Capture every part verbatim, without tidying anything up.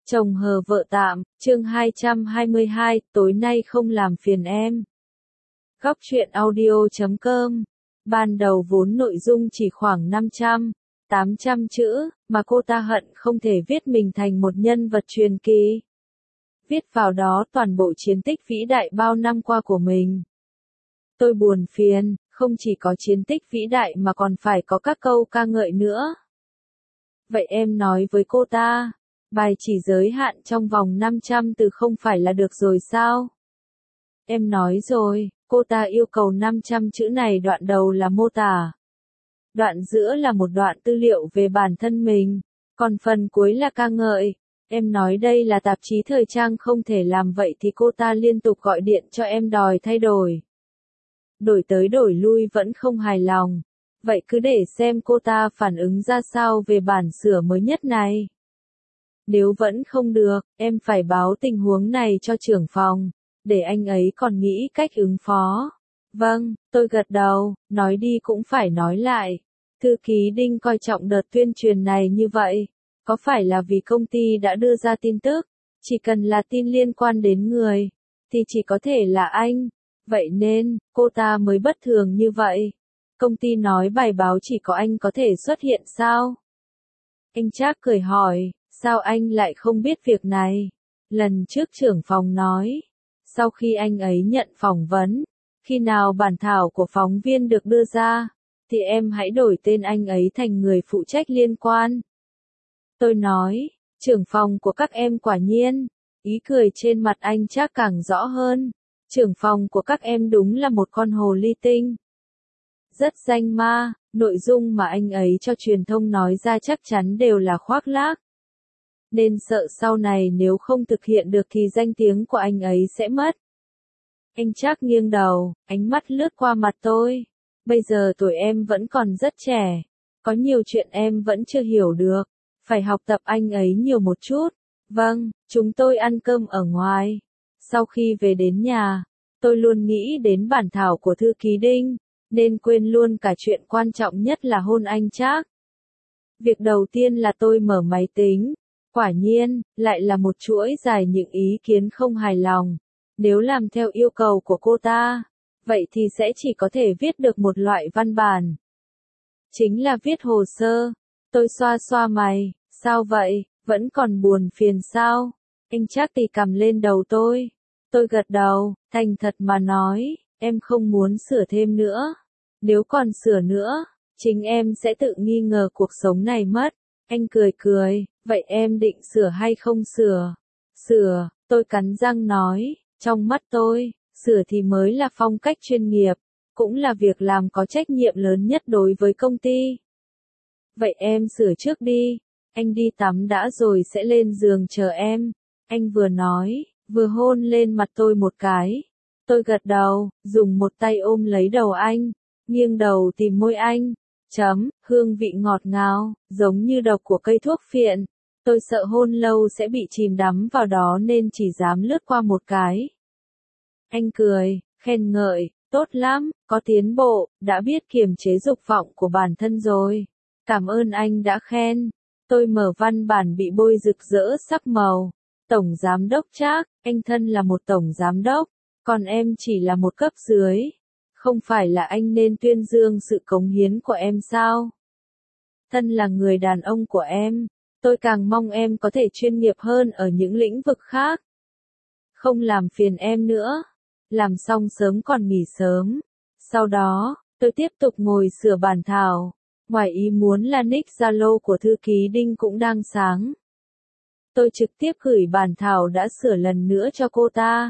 Chồng hờ vợ tạm, chương hai trăm hai mươi hai, tối nay không làm phiền em. Góc truyện audio chấm com. Ban đầu vốn nội dung chỉ khoảng năm trăm, tám trăm chữ, mà cô ta hận không thể viết mình thành một nhân vật truyền kỳ. Viết vào đó toàn bộ chiến tích vĩ đại bao năm qua của mình. Tôi buồn phiền, không chỉ có chiến tích vĩ đại mà còn phải có các câu ca ngợi nữa. Vậy em nói với cô ta, bài chỉ giới hạn trong vòng năm trăm từ không phải là được rồi sao? Em nói rồi, cô ta yêu cầu năm trăm chữ này, đoạn đầu là mô tả. Đoạn giữa là một đoạn tư liệu về bản thân mình, còn phần cuối là ca ngợi. Em nói đây là tạp chí thời trang không thể làm vậy thì cô ta liên tục gọi điện cho em đòi thay đổi. Đổi tới đổi lui vẫn không hài lòng. Vậy cứ để xem cô ta phản ứng ra sao về bản sửa mới nhất này. Nếu vẫn không được, em phải báo tình huống này cho trưởng phòng, để anh ấy còn nghĩ cách ứng phó. Vâng, tôi gật đầu, nói đi cũng phải nói lại. Thư ký Đinh coi trọng đợt tuyên truyền này như vậy. Có phải là vì công ty đã đưa ra tin tức, chỉ cần là tin liên quan đến người, thì chỉ có thể là anh. Vậy nên, cô ta mới bất thường như vậy. Công ty nói bài báo chỉ có anh có thể xuất hiện sao? Anh Trác cười hỏi, sao anh lại không biết việc này? Lần trước trưởng phòng nói, sau khi anh ấy nhận phỏng vấn, khi nào bản thảo của phóng viên được đưa ra, thì em hãy đổi tên anh ấy thành người phụ trách liên quan. Tôi nói, trưởng phòng của các em quả nhiên, ý cười trên mặt anh Trác càng rõ hơn. Trưởng phòng của các em đúng là một con hồ ly tinh. Rất danh ma, nội dung mà anh ấy cho truyền thông nói ra chắc chắn đều là khoác lác. Nên sợ sau này nếu không thực hiện được thì danh tiếng của anh ấy sẽ mất. Anh Trác nghiêng đầu, ánh mắt lướt qua mặt tôi. Bây giờ tuổi em vẫn còn rất trẻ. Có nhiều chuyện em vẫn chưa hiểu được. Phải học tập anh ấy nhiều một chút. Vâng, chúng tôi ăn cơm ở ngoài. Sau khi về đến nhà, tôi luôn nghĩ đến bản thảo của thư ký Đinh, nên quên luôn cả chuyện quan trọng nhất là hôn anh Trác. Việc đầu tiên là tôi mở máy tính. Quả nhiên, lại là một chuỗi dài những ý kiến không hài lòng. Nếu làm theo yêu cầu của cô ta, vậy thì sẽ chỉ có thể viết được một loại văn bản. Chính là viết hồ sơ. Tôi xoa xoa mày, sao vậy, vẫn còn buồn phiền sao? Anh Trác tì cầm lên đầu tôi. Tôi gật đầu, thành thật mà nói, em không muốn sửa thêm nữa. Nếu còn sửa nữa, chính em sẽ tự nghi ngờ cuộc sống này mất. Anh cười cười, vậy em định sửa hay không sửa? Sửa, tôi cắn răng nói, trong mắt tôi, sửa thì mới là phong cách chuyên nghiệp, cũng là việc làm có trách nhiệm lớn nhất đối với công ty. Vậy em sửa trước đi, anh đi tắm đã rồi sẽ lên giường chờ em. Anh vừa nói, vừa hôn lên mặt tôi một cái. Tôi gật đầu, dùng một tay ôm lấy đầu anh, nghiêng đầu tìm môi anh. Chấm, hương vị ngọt ngào, giống như độc của cây thuốc phiện. Tôi sợ hôn lâu sẽ bị chìm đắm vào đó nên chỉ dám lướt qua một cái. Anh cười, khen ngợi, tốt lắm, có tiến bộ, đã biết kiềm chế dục vọng của bản thân rồi. Cảm ơn anh đã khen. Tôi mở văn bản bị bôi rực rỡ sắc màu. Tổng giám đốc Trác, anh thân là một tổng giám đốc, còn em chỉ là một cấp dưới. Không phải là anh nên tuyên dương sự cống hiến của em sao? Thân là người đàn ông của em, tôi càng mong em có thể chuyên nghiệp hơn ở những lĩnh vực khác. Không làm phiền em nữa. Làm xong sớm còn nghỉ sớm. Sau đó, tôi tiếp tục ngồi sửa bản thảo. Ngoài ý muốn là nick Zalo của thư ký Đinh cũng đang sáng. Tôi trực tiếp gửi bản thảo đã sửa lần nữa cho cô ta.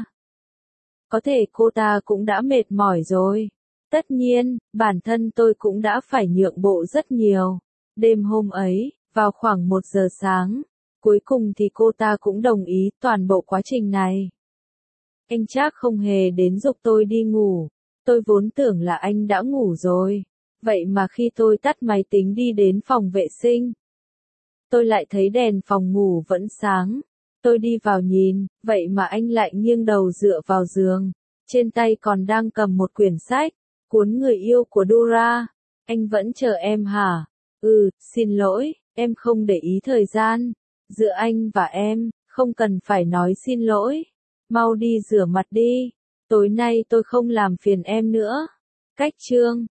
Có thể cô ta cũng đã mệt mỏi rồi. Tất nhiên, bản thân tôi cũng đã phải nhượng bộ rất nhiều. Đêm hôm ấy, vào khoảng một giờ sáng, cuối cùng thì cô ta cũng đồng ý toàn bộ quá trình này. Anh Trác không hề đến giục tôi đi ngủ. Tôi vốn tưởng là anh đã ngủ rồi. Vậy mà khi tôi tắt máy tính đi đến phòng vệ sinh, tôi lại thấy đèn phòng ngủ vẫn sáng. Tôi đi vào nhìn, vậy mà anh lại nghiêng đầu dựa vào giường. Trên tay còn đang cầm một quyển sách, cuốn Người yêu của Dora. Anh vẫn chờ em hả? Ừ, xin lỗi, em không để ý thời gian. Giữa anh và em, Không cần phải nói xin lỗi. Mau đi rửa mặt đi. Tối nay tôi không làm phiền em nữa. Cách chương